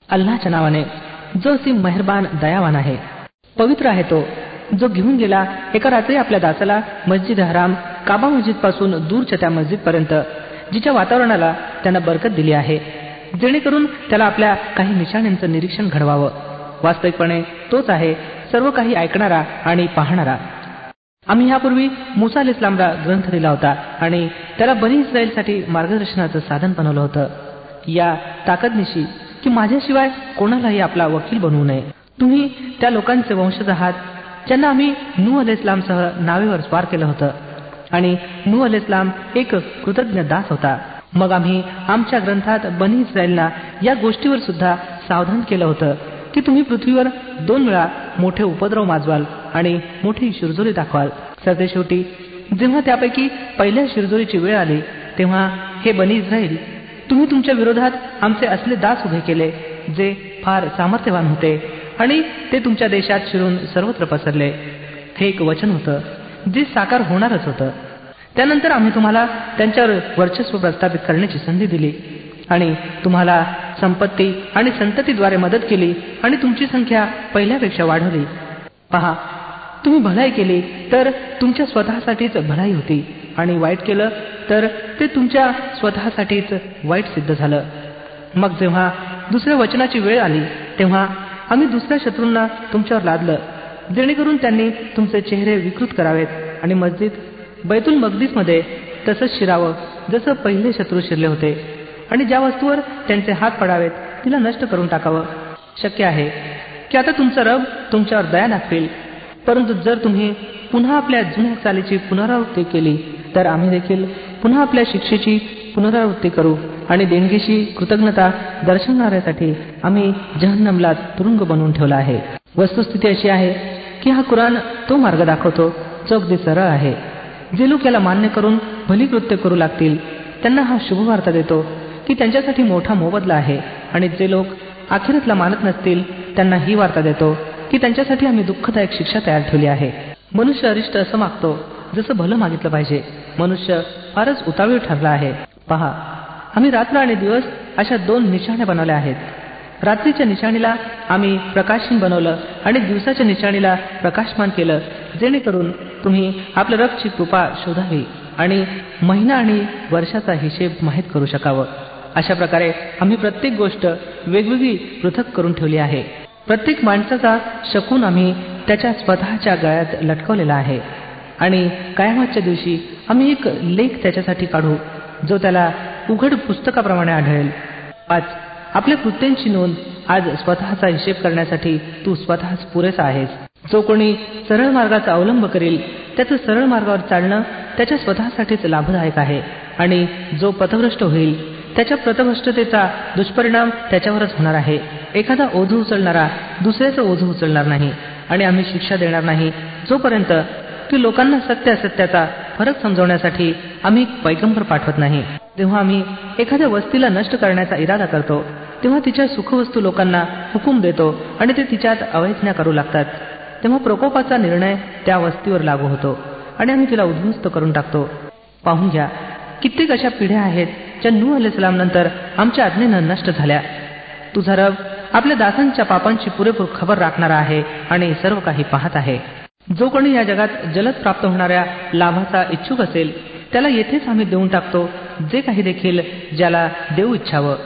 अल्लाच्या नावाने जो असीम मेहरबान दयावान आहे. पवित्र आहे तो जो घेऊन गेला एका रात्री आपल्या दासाला मस्जिद हराम काबा मस्जिद पासून दूरच्या त्या मस्जिद पर्यंत, जिच्या वातावरणाला त्यानं बरकत दिली आहे, जेणेकरून त्याला आपल्या काही निशाण्यांचं निरीक्षण घडवावं. वास्तविकपणे तोच आहे सर्व काही ऐकणारा आणि पाहणारा. आम्ही यापूर्वी मुसा अलैहिस्सलामला ग्रंथ दिला होता आणि त्याला बनी इस्रायलसाठी मार्गदर्शनाचं साधन बनवलं होतं, या ताकदनिशी की माझ्याशिवाय कोणालाही आपला वकील बनवू नये. तुम्ही त्या लोकांचे वंशज आहात ज्यांना आम्ही नूह अलैहिस्सलामसह नावेवर स्वार केलं होतं आणि नूह अलैहिस्सलाम एक कृतज्ञ दास होता. मग आम्ही आमच्या ग्रंथात बनी इस्रायलना या गोष्टीवर सुद्धा सावधान केलं होतं की तुम्ही पृथ्वीवर 2 वेळा मोठे उपद्रव माजवाल आणि मोठी शिरजोरी दाखवाल. सरतेशेवटी जेव्हा त्यापैकी पहिल्या शिरजोरीची वेळ आली तेव्हा हे बनी इस्रायल, तुम्ही तुमच्या विरोधात आमचे असले दास उभे केले जे फार सामर्थ्यवान होते आणि ते तुमच्या देशात शिरून सर्वत्र पसरले. हे एक वचन होतं जे साकार होणारच होतं. त्यानंतर आम्ही तुम्हाला त्यांच्यावर वर्चस्व प्रस्थापित करण्याची संधी दिली आणि तुम्हाला संपत्ती आणि संततीद्वारे मदत केली आणि तुमची संख्या पहिल्यापेक्षा वाढवली. पहा, तुम्ही भलाई केली तर तुमच्या स्वतःसाठीच भलाई होती आणि वाईट केलं तर ते तुमच्या स्वतःसाठीच वाईट सिद्ध झालं. मग जेव्हा दुसऱ्या वचनाची वेळ आली तेव्हा आम्ही दुसऱ्या शत्रूंना तुमच्यावर लादलं, जेणेकरून त्यांनी तुमचे चेहरे विकृत करावेत आणि मस्जिद बैतुल मकदीसमध्ये तसंच शिरावं जसं पहिले शत्रू शिरले होते, आणि ज्या वस्तूवर त्यांचे हात पडावेत तिला नष्ट करून टाकावं. शक्य आहे की आता तुमचा रब तुमच्यावर दया दाखवेल, परंतु जर तुम्ही पुन्हा आपल्या जुन्या चालीची पुनरावृत्ती केली तर आम्ही देखील पुन्हा आपल्या शिक्षेची पुनरावृत्ती करू आणि देणगीशी कृतज्ञता दर्शवणाऱ्यासाठी आम्ही जहन्नमला तुरुंग बनवून ठेवला आहे. वस्तुस्थिती अशी आहे की हा कुराण तो मार्ग दाखवतो जो अगदी सरळ आहे. जे लोक याला मान्य करून भली कृत्य करू लागतील त्यांना हा शुभवार्ता देतो की त्यांच्यासाठी मोठा मोबदला आहे, आणि जे लोक आखिरतला मानत नसतील त्यांना ही वार्ता देतो की त्यांच्यासाठी आम्ही दुःखदायक शिक्षा तयार ठेवली आहे. मनुष्य अरिष्ट असं मागतो जसं भलं मागितलं पाहिजे. मनुष्य फारच उतावीळ ठरला आहे. पहा, आम्ही रात्र आणि दिवस अशा 2 निशाण्या बनवल्या आहेत. रात्रीच्या निशाणीला आम्ही प्रकाशहीन बनवलं आणि दिवसाच्या निशाणीला प्रकाशमान केलं, जेणेकरून तुम्ही आपल्या रबची कृपा शोधावी आणि महिना आणि वर्षाचा हिशेब माहीत करू शकावं. अशा प्रकारे आम्ही प्रत्येक गोष्ट वेगवेगळी पृथक करून ठेवली आहे. प्रत्येक माणसाचा शकून आम्ही त्याच्या स्वतःच्या गळ्यात लटकवलेला आहे आणि कयामतच्या दिवशी आम्ही एक लेख त्याच्यासाठी काढू जो त्याला उघड पुस्तकाप्रमाणे आढळेल. 5. आपल्या कृत्यांची नोंद. आज स्वतःचा हिशेब करण्यासाठी तू स्वतःच पुरेसा आहेस. जो कोणी सरळ मार्गाचा अवलंब करील त्याचं सरळ मार्गावर चालणं त्याच्या स्वतःसाठीच लाभदायक आहे, आणि जो पथभ्रष्ट होईल त्याच्या पथभ्रष्टतेचा दुष्परिणाम त्याच्यावरच होणार आहे. एखादा ओझं उचलणारा दुसऱ्याचं ओझं उचलणार नाही, आणि आम्ही शिक्षा देणार नाही जोपर्यंत की लोकांना सत्य असत्याचा फरक समजवण्यासाठी आम्ही पैगंबर पाठवत नाही. जेव्हा आम्ही एखाद्या वस्तीला नष्ट करण्याचा इरादा करतो तेव्हा तिच्या सुखवस्तू लोकांना हुकूम देतो आणि ते तिच्यात अवैज्ञा करू लागतात. तेव्हा प्रकोपाचा निर्णय त्या वस्तीवर लागू होतो आणि आम्ही तिला उद्ध्वस्त करून टाकतो. पाहून घ्या, कित्येक अशा पिढ्या आहेत ज्या नूह अलैहिस्सलाम नंतर आमच्या आज्ञेनं नष्ट झाल्या. तुझा रब आपल्या दासांच्या पापांची पुरेपूर खबर राखणारा आहे आणि सर्व काही पाहत आहे. जो कोणी या जगात जलद प्राप्त होणाऱ्या लाभाचा इच्छुक असेल त्याला येथेच आम्ही देऊन टाकतो जे काही देखील ज्याला देऊ इच्छावं.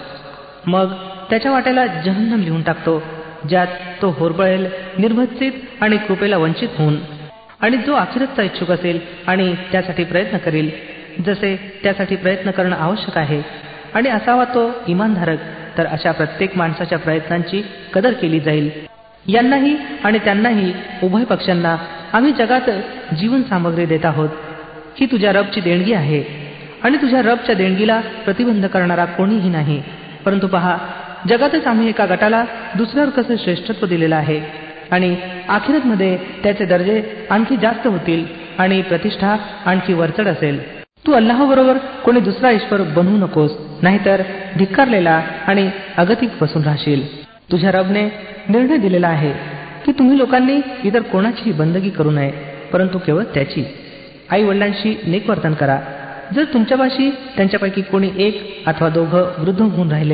मग त्याच्या वाट्याला जहन्नम लिहून टाकतो ज्यात तो होरबळेल, निर्भत्सित आणि कृपेला वंचित होऊन. आणि जो आखिरतचा इच्छुक असेल आणि त्यासाठी प्रयत्न करेल जसे त्यासाठी प्रयत्न करणं आवश्यक आहे आणि असावा तो इमानधारक, तर अशा प्रत्येक माणसाच्या प्रयत्नांची कदर केली जाईल. यांनाही आणि त्यांनाही उभय पक्षांना आम्ही जगात जीवन सामग्री देत आहोत. ही तुझ्या रबची देणगी आहे आणि तुझ्या रबच्या देणगीला प्रतिबंध करणारा कोणीही नाही. परंतु पहा, जगातच आम्ही एका गटाला दुसऱ्यावर कसं श्रेष्ठत्व दिलेलं आहे आणि आखिरतमध्ये त्याचे दर्जे आणखी जास्त होतील आणि प्रतिष्ठा आणखी वरचढ असेल. तू अल्लाहबरोबर कोणी दुसरा ईश्वर बनवू नकोस, नाहीतर धिक्कारलेला आणि अगतिक बसून राहशील. तुझ्या रबने निर्णय दिलेला आहे की तुम्ही लोकांनी इतर कोणाचीही बंदगी करू नये, परंतु केवळ त्याची. आई वडिलांशी नेक वर्तन करा. जर तुमच्यापाशी त्यांच्यापैकी कोणी एक अथवा दोघं वृद्ध होऊन राहिले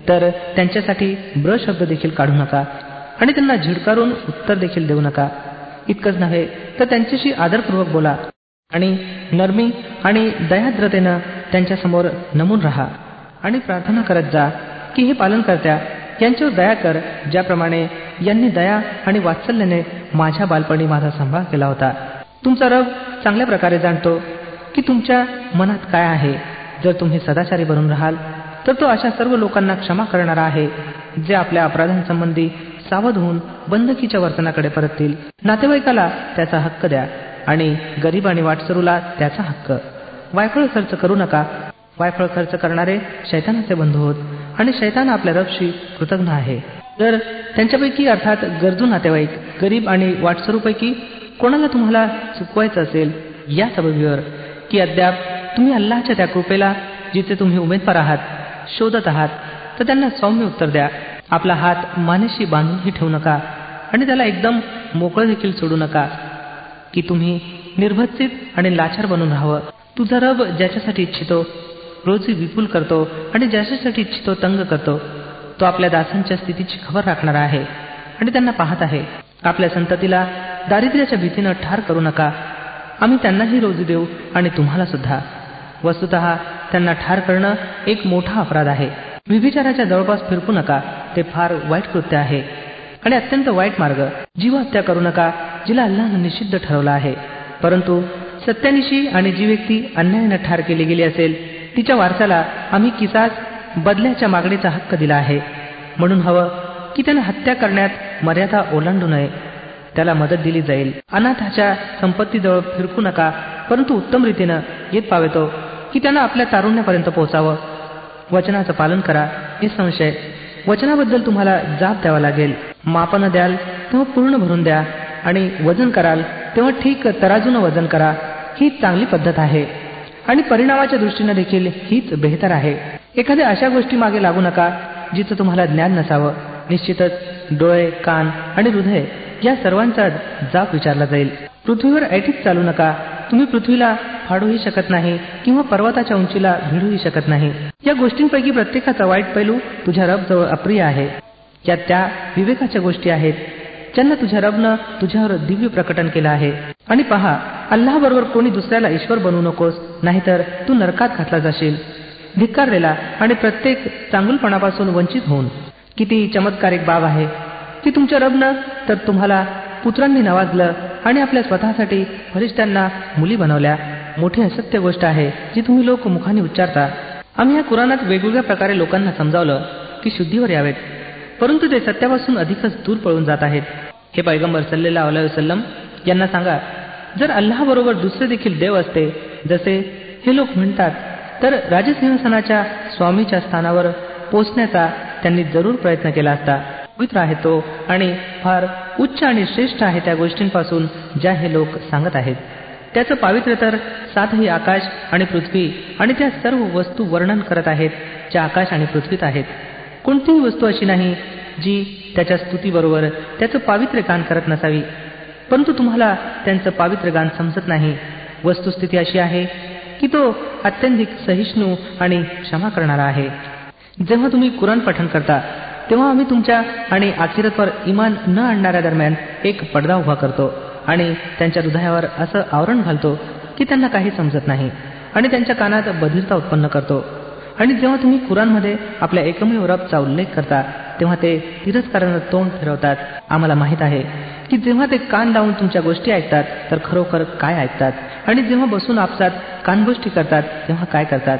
तर त्यांच्यासाठी ब्र शब्द देखील काढू नका आणि त्यांना झिडकारून उत्तर देखील देऊ नका. इतकंच नव्हे तर त्यांच्याशी आदरपूर्वक बोला आणि नरमी आणि दयाद्रतेनं त्यांच्यासमोर नमून राहा आणि प्रार्थना करत जा की हे पालनकर्त्या, यांच्यावर दया कर, ज्याप्रमाणे यांनी दया आणि वात्सल्याने माझ्या बालपणी माझा सांभाळ केला होता. तुमचा रब चांगल्या प्रकारे जाणतो की तुमच्या मनात काय आहे. जर तुम्ही सदाचारी बनून राहाल तर तो अशा सर्व लोकांना क्षमा करणारा आहे जे आपल्या अपराधांसंबंधी सावध होऊन बंधकीच्या वर्तनाकडे परततील. नातेवाईकाला त्याचा हक्क द्या आणि गरीब आणि वाटसरूला त्याचा हक्क. वायफळ खर्च करू नका. वायफळ खर्च करणारे शैतानाचे बंधू होत आणि शैतान आपल्या रबशी कृतज्ञ आहे. जर त्यांच्यापैकी अर्थात गरजू नातेवाईक, गरीब आणि वाटसरूपैकी कोणाला तुम्हाला चुकवायचं असेल या सबबीवर की अद्याप तुम्ही अल्लाहच्या त्या कृपेला जिचे तुम्ही उमेदवार आहात शोधत आहात, तर त्यांना सौम्य उत्तर द्या. आपला हात मानेशी बांधूनही ठेवू नका आणि त्याला एकदम मोकळं देखील सोडू नका की तुम्ही निर्भत्सित आणि लाचार बनून राहावं. तुझा रब ज्याच्यासाठी इच्छितो रोजी विपुल करतो आणि ज्याच्यासाठी इच्छितो तंग करतो. तो आपल्या दासांच्या स्थितीची खबर राखणारा आहे आणि त्यांना पाहत आहे. आपल्या संततीला दारिद्र्याच्या भीतीनं ठार करू नका. आम्ही त्यांनाही रोजी देऊ आणि तुम्हाला सुद्धा. वस्तुतः त्यांना ठार करणं एक मोठा अपराध आहे. व्यभिचाराच्या जवळपास फिरकू नका. ते फार वाईट कृत्य आहे आणि अत्यंत वाईट मार्ग. जीवहत्या करू नका जिला अल्लाहनं निषिद्ध ठरवलं आहे. परंतु सत्यानिशी आणि जी व्यक्ती अन्यायानं ठार केली गेली असेल तिच्या वारसाला आम्ही किसास बदल्याच्या मागणीचा हक्क दिला आहे. म्हणून हवं की त्यानं हत्या करण्यात मर्यादा ओलांडू नये. त्याला मदत दिली जाईल. अनाथाच्या संपत्तीजवळ फिरकू नका, परंतु उत्तम रीतीनं येत पावेतो की त्यानं आपल्या तारुण्यापर्यंत पोहोचावं. वचनाचं पालन करा. निसंशय वचनाबद्दल तुम्हाला जाब द्यावा लागेल. मापनं द्याल तेव्हा पूर्ण भरून द्या आणि वजन कराल तेव्हा ठीक तराजूनं वजन करा. ही चांगली पद्धत आहे आणि परिणामाच्या दृष्टीनं देखील हीच बेहतर आहे. एखाद्या अशा गोष्टी मागे लागू नका जिचं तुम्हाला ज्ञान नसावं. निश्चितच डोळे, कान आणि हृदय या सर्वांचा जाब विचारला जाईल. पृथ्वीवर ऐटीत चालू नका. तुम्ही पृथ्वीला फाडूही शकत नाही किंवा पर्वताच्या उंचीला भिडूही शकत नाही. या गोष्टींपैकी प्रत्येकाचा वाईट पैलू तुझ्या रबजवळ अप्रिय आहे. या त्या विवेकाच्या गोष्टी आहेत ज्यांना तुझ्या रबनं तुझ्यावर दिव्य प्रकटन केलं आहे. आणि पहा, अल्लाह बरोबर कोणी दुसऱ्याला ईश्वर बनवू नकोस, नाहीतर तू नरकात घातला जाशील. धिक्कारलेला आणि प्रत्येक चांगुलपणापासून वंचित होऊन किती चमत्कारिक बाब आहे की तुमच्या रबनं तर तुम्हाला पुत्रांनी नवाजलं आणि आपल्या स्वतःसाठी फरिश्त्यांना मुली बनवल्या. मोठी असत्य गोष्ट आहे जी तुम्ही लोक मुखाने उच्चारता. आम्ही या कुराणात वेगवेगळ्या प्रकारे लोकांना समजावलं की शुद्धीवर यावेत, परंतु ते सत्यापासून अधिकच दूर पळून जात आहेत. हे पैगंबर सल्लल्लाहु अलैहि वसल्लम यांना सांगा, जर अल्लाहबरोबर दुसरे देखील देव असते जसे हे लोक म्हणतात, तर राजसिंहासनाच्या स्वामीच्या स्थानावर पोचण्याचा त्यांनी जरूर प्रयत्न केला असता. पवित्र आहे तो आणि फार उच्च आणि श्रेष्ठ आहे त्या गोष्टींपासून ज्या हे लोक सांगत आहेत. त्याचं पावित्र्य तर सातही आकाश आणि पृथ्वी आणि त्या सर्व वस्तू वर्णन करत आहेत ज्या आकाश आणि पृथ्वीत आहेत. कोणतीही वस्तू अशी नाही जी त्याच्या स्तुतीबरोबर त्याचं पावित्र्य गान करत नसावी, परंतु तुम्हाला त्यांचं पावित्र्य गान समजत नाही. वस्तुस्थिती अशी आहे की तो अत्यंतिक सहिष्णू आणि क्षमा करणारा आहे. जेव्हा तुम्ही कुराण पठण करता तेव्हा आम्ही तुमच्या आणि आखिरतवर इमान न आणणाऱ्या दरम्यान एक पडदा उभा करतो आणि त्यांच्या हृदयावर असं आवरण घालतो की त्यांना काही समजत नाही आणि त्यांच्या कानात बधिरता उत्पन्न करतो. आणि जेव्हा तुम्ही कुराणमध्ये आपल्या एकमेव रबचा उल्लेख करता तेव्हा ते तिरस्कारानं तोंड फिरवतात. आम्हाला माहीत आहे की जेव्हा ते कान लावून तुमच्या गोष्टी ऐकतात तर खरोखर काय ऐकतात आणि जेव्हा बसून आपसात कानगोष्टी करतात तेव्हा काय करतात.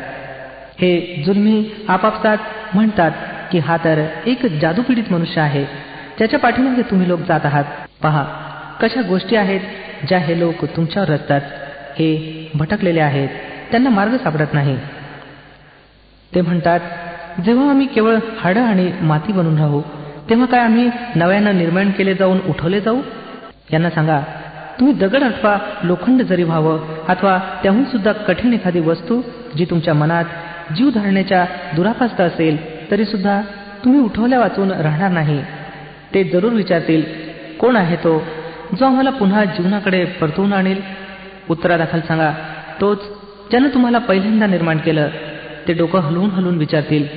हे जुलमी आपापसात म्हणतात की हा तर एक जादूपीडित मनुष्य आहे ज्याच्या पाठीमागे तुम्ही लोक जात आहात. पहा कशा गोष्टी आहेत ज्या हे लोक तुमच्यावर रचतात. हे भटकलेले आहेत, त्यांना मार्ग सापडत नाही. ते म्हणतात, जेव्हा आम्ही केवळ हाडं आणि माती बनून राहू तेव्हा काय आम्ही नव्यानं निर्माण केले जाऊन उठवले जाऊ. यांना सांगा, तुम्ही दगड अथवा लोखंड जरी व्हावं अथवा त्याहून सुद्धा कठीण एखादी वस्तू जी तुमच्या मनात जीव धरण्याच्या दुरापास्त असेल तरी सुद्धा तुम्ही उठवल्या वाचून राहणार नाही. ते जरूर विचारतील, कोण आहे तो जो आम्हाला पुन्हा जीवनाकडे परतवून आणेल. उत्तरादाखल सांगा, तोच ज्यानं तुम्हाला पहिल्यांदा निर्माण केलं. ते डोकं हलवून हलवून विचारतील,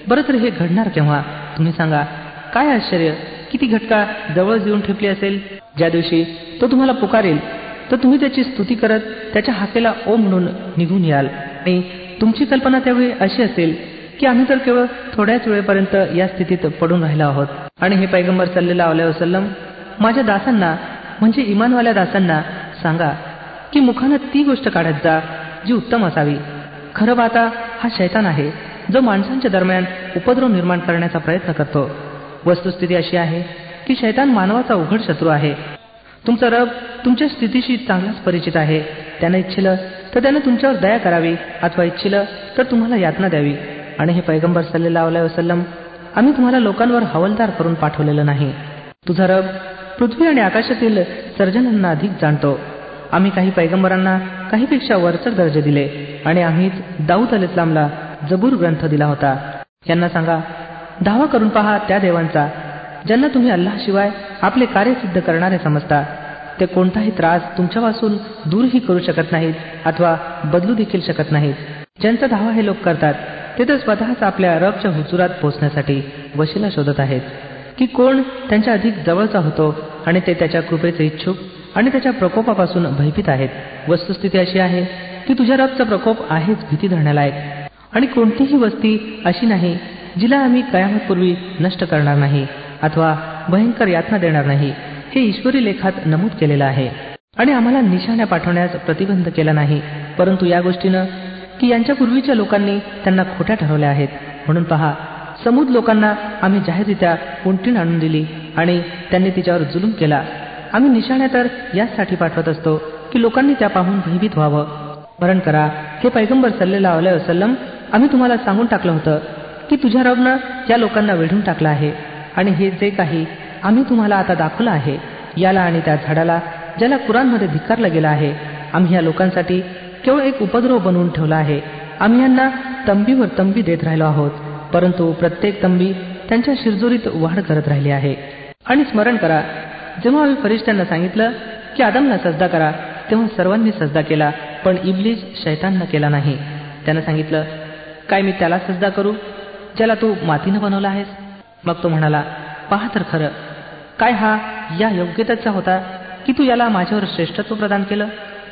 बरं तर हे घडणार केव्हा? तुम्ही सांगा. काय आश्चर्य की ती घटका जवळच येऊन ठेपली असेल. ज्या दिवशी तो तुम्हाला पुकारेल तर तुम्ही त्याची स्तुती करत त्याच्या हाकेला ओ म्हणून निघून याल. आणि तुमची कल्पना त्यावेळी अशी असेल की आम्ही तर केवळ थोड्याच वेळेपर्यंत या स्थितीत पडून राहिलो आहोत. आणि हे पैगंबर सल्लल्लाहु अलैहि वसल्लम, माझ्या दासांना म्हणजे इमानवाल्या दासांना सांगा की मुखानं ती गोष्ट काढत जा जी उत्तम असावी. खरं पाहता हा शैतान आहे जो माणसांच्या दरम्यान उपद्रव निर्माण करण्याचा प्रयत्न करतो. वस्तुस्थिती अशी आहे की शैतान मानवाचा उघड शत्रू आहे. तुमचा रब तुमच्या स्थितीशी चांगलाच परिचित आहे. त्यानं इच्छिलं तर त्यानं तुमच्यावर दया करावी अथवा इच्छिलं तर तुम्हाला यातना द्यावी. आणि हे पैगंबर सल्लल्लाहु अलैहि वसल्लम, आम्ही तुम्हाला लोकांवर हवालदार करून पाठवलेलं नाही. तुझा रब पृथ्वी आणि आकाशातील सर्जनांना अधिक जाणतो. आम्ही काही पैगंबरांना काहीपेक्षा वरचढ दर्जे दिले आणि आम्हीच दाऊद अलैहिस्सलामला जबूर ग्रंथ दिला होता. यांना सांगा, दावा करून पहा त्या देवांचा ज्यांना तुम्ही अल्लाहशिवाय आपले कार्य सिद्ध करणारे समजता. ते कोणताही त्रास तुमच्यापासून दूरही करू शकत नाहीत अथवा बदलू देखील शकत नाहीत. ज्यांचा दावा हे लोक करतात ते तर स्वतःच आपल्या रबच्या हुजुरात पोहोचण्यासाठी वशिला शोधत आहेत की कोण त्यांच्या अधिक जवळचा होतो आणि ते त्याच्या कृपेचे इच्छुक आणि त्याच्या प्रकोपापासून भयभीत आहेत. वस्तुस्थिती अशी आहे की तुझ्या रबचा प्रकोप आहेच भीती धरण्यालायक. आणि कोणतीही वस्ती अशी नाही जिला आम्ही कयामतपूर्वी नष्ट करणार नाही अथवा भयंकर यातना देणार नाही. हे ईश्वरी लेखात नमूद केलेलं आहे. आणि आम्हाला निशाण्या पाठवण्यास प्रतिबंध केला नाही, परंतु या गोष्टीनं की यांच्या पूर्वीच्या लोकांनी त्यांना खोट्या ठरवल्या आहेत. म्हणून पहा, समूद लोकांना आम्ही जाहीररित्या उंटीण आणून दिली आणि त्यांनी तिच्यावर जुलूम केला. आम्ही निशाण्या तर यासाठी पाठवत असतो की लोकांनी त्या पाहून भयभीत व्हावं. स्मरण करा, हे पैगंबर सल्लल्लाहु अलैहि वसल्लम, आम्ही तुम्हाला सांगून टाकलं होतं की तुझ्या रबनं या लोकांना वेढून टाकलं आहे. आणि हे जे काही आम्ही तुम्हाला आता दाखवलं आहे, याला आणि त्या झाडाला ज्याला कुराणमध्ये धिक्कारलं गेलं आहे, आम्ही या लोकांसाठी केवळ एक उपद्रव बनवून ठेवला आहे. आम्ही यांना तंबीवर तंबी देत राहिलो आहोत, परंतु प्रत्येक तंबी त्यांच्या शिरजोरीत वाढ करत राहिली आहे. आणि स्मरण करा, जेव्हा आम्ही फरिश्त्यांना सांगितलं की आदमला सजदा करा, तेव्हा सर्वांनी सजदा केला, पण इब्लीस शैताननं केला नाही. त्यानं सांगितलं, काय मी त्याला सजदा करू ज्याला तू मातीनं बनवला आहेस? मग तो म्हणाला, पहा तर खरं, काय हा या योग्यतेचा होता की तू याला माझ्यावर श्रेष्ठत्व प्रदान केलं?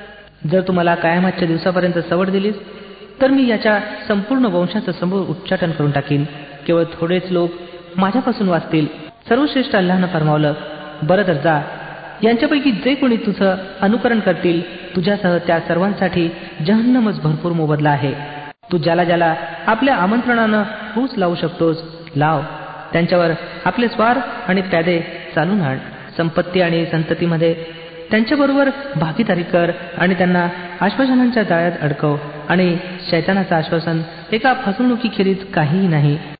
जर तू मला कयामतच्या दिवसापर्यंत सवड दिलीस तर मी याच्या संपूर्ण वंशाचं समूळ उच्चाटन करून टाकीन. केवळ थोडेच लोक माझ्यापासून वाचतील. सर्वश्रेष्ठ अल्लाहनं फरमावलं, बरं तर जा, यांच्यापैकी जे कोणी तुझं अनुकरण करतील तुझ्यासह त्या सर्वांसाठी जहन्नमच भरपूर मोबदला आहे. तू ज्याला ज्याला आपल्या आमंत्रणानं फूस लावू शकतोस लाव. त्यांच्यावर आपले स्वार आणि प्यादे चालून आण. संपत्ती आणि संततीमध्ये त्यांच्याबरोबर भागीदारी कर आणि त्यांना आश्वासनांच्या जाळ्यात अडकव. आणि शैतानाचं आश्वासन एका फसवणुकीखेरीज काहीही नाही.